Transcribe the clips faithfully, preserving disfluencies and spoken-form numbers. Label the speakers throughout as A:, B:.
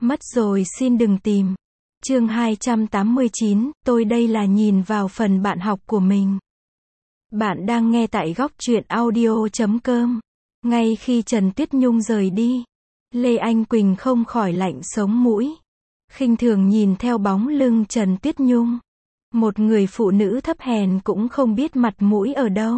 A: Mất rồi xin đừng tìm. Chương hai trăm tám mươi chín, tôi đây là nhìn vào phần bạn học của mình. Bạn đang nghe tại góc truyện audio chấm com. Ngay khi Trần Tuyết Nhung rời đi, Lê Anh Quỳnh không khỏi lạnh sống mũi. Khinh thường nhìn theo bóng lưng Trần Tuyết Nhung. Một người phụ nữ thấp hèn cũng không biết mặt mũi ở đâu.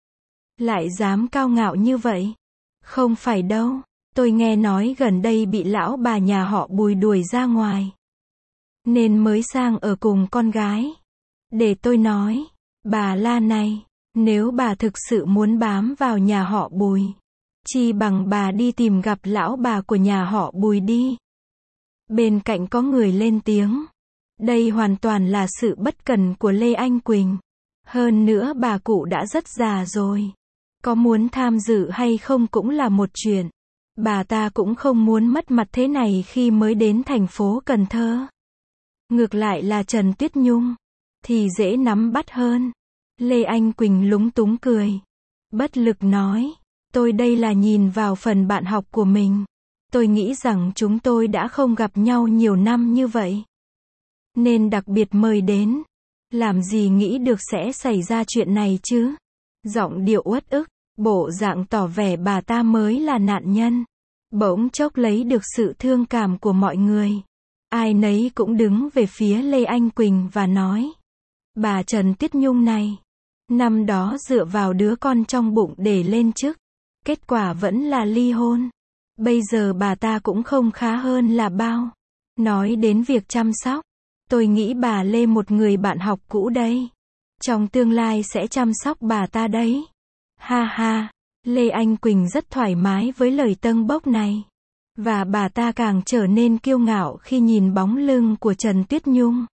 A: Lại dám cao ngạo như vậy. Không phải đâu, tôi nghe nói gần đây bị lão bà nhà họ Bùi đuổi ra ngoài. Nên mới sang ở cùng con gái. Để tôi nói, bà La này, nếu bà thực sự muốn bám vào nhà họ Bùi, chi bằng bà đi tìm gặp lão bà của nhà họ Bùi đi. Bên cạnh có người lên tiếng. Đây hoàn toàn là sự bất cần của Lê Anh Quỳnh. Hơn nữa bà cụ đã rất già rồi. Có muốn tham dự hay không cũng là một chuyện. Bà ta cũng không muốn mất mặt thế này khi mới đến thành phố Cần Thơ. Ngược lại là Trần Tuyết Nhung, thì dễ nắm bắt hơn. Lê Anh Quỳnh lúng túng cười. Bất lực nói, tôi đây là nhìn vào phần bạn học của mình. Tôi nghĩ rằng chúng tôi đã không gặp nhau nhiều năm như vậy. Nên đặc biệt mời đến. Làm gì nghĩ được sẽ xảy ra chuyện này chứ? Giọng điệu uất ức, bộ dạng tỏ vẻ bà ta mới là nạn nhân. Bỗng chốc lấy được sự thương cảm của mọi người. Ai nấy cũng đứng về phía Lê Anh Quỳnh và nói. Bà Trần Tuyết Nhung này, năm đó dựa vào đứa con trong bụng để lên chức. Kết quả vẫn là ly hôn. Bây giờ bà ta cũng không khá hơn là bao. Nói đến việc chăm sóc, tôi nghĩ bà Lê một người bạn học cũ đây. Trong tương lai sẽ chăm sóc bà ta đấy. Ha ha, Lê Anh Quỳnh rất thoải mái với lời tâng bốc này. Và bà ta càng trở nên kiêu ngạo khi nhìn bóng lưng của Trần Tuyết Nhung.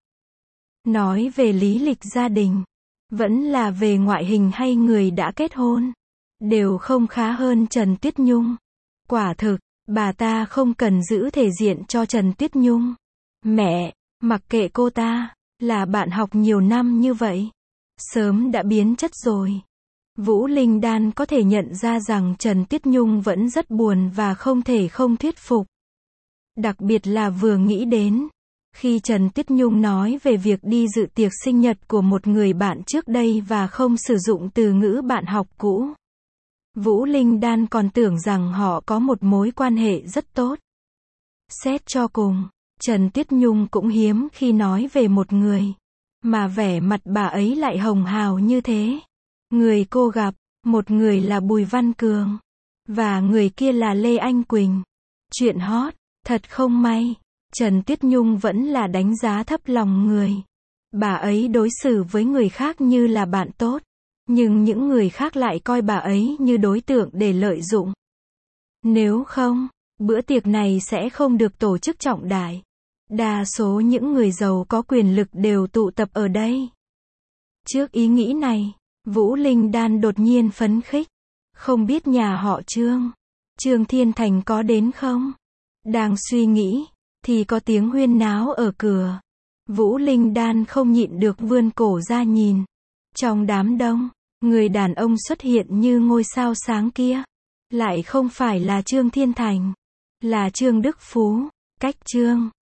A: Nói về lý lịch gia đình, vẫn là về ngoại hình hay người đã kết hôn, đều không khá hơn Trần Tuyết Nhung. Quả thực, bà ta không cần giữ thể diện cho Trần Tuyết Nhung. Mẹ, mặc kệ cô ta, là bạn học nhiều năm như vậy, sớm đã biến chất rồi. Vũ Linh Đan có thể nhận ra rằng Trần Tuyết Nhung vẫn rất buồn và không thể không thuyết phục. Đặc biệt là vừa nghĩ đến, khi Trần Tuyết Nhung nói về việc đi dự tiệc sinh nhật của một người bạn trước đây và không sử dụng từ ngữ bạn học cũ. Vũ Linh Đan còn tưởng rằng họ có một mối quan hệ rất tốt. Xét cho cùng, Trần Tuyết Nhung cũng hiếm khi nói về một người, mà vẻ mặt bà ấy lại hồng hào như thế. Người cô gặp, một người là Bùi Văn Cường, và người kia là Lê Anh Quỳnh. Chuyện hot, thật không may, Trần Tuyết Nhung vẫn là đánh giá thấp lòng người. Bà ấy đối xử với người khác như là bạn tốt, nhưng những người khác lại coi bà ấy như đối tượng để lợi dụng. Nếu không, bữa tiệc này sẽ không được tổ chức trọng đại. Đa số những người giàu có quyền lực đều tụ tập ở đây. Trước ý nghĩ này, Vũ Linh Đan đột nhiên phấn khích. Không biết nhà họ Trương, Trương Thiên Thành có đến không? Đang suy nghĩ, thì có tiếng huyên náo ở cửa. Vũ Linh Đan không nhịn được vươn cổ ra nhìn. Trong đám đông, người đàn ông xuất hiện như ngôi sao sáng kia. Lại không phải là Trương Thiên Thành, là Trương Đức Phú. Cách Trương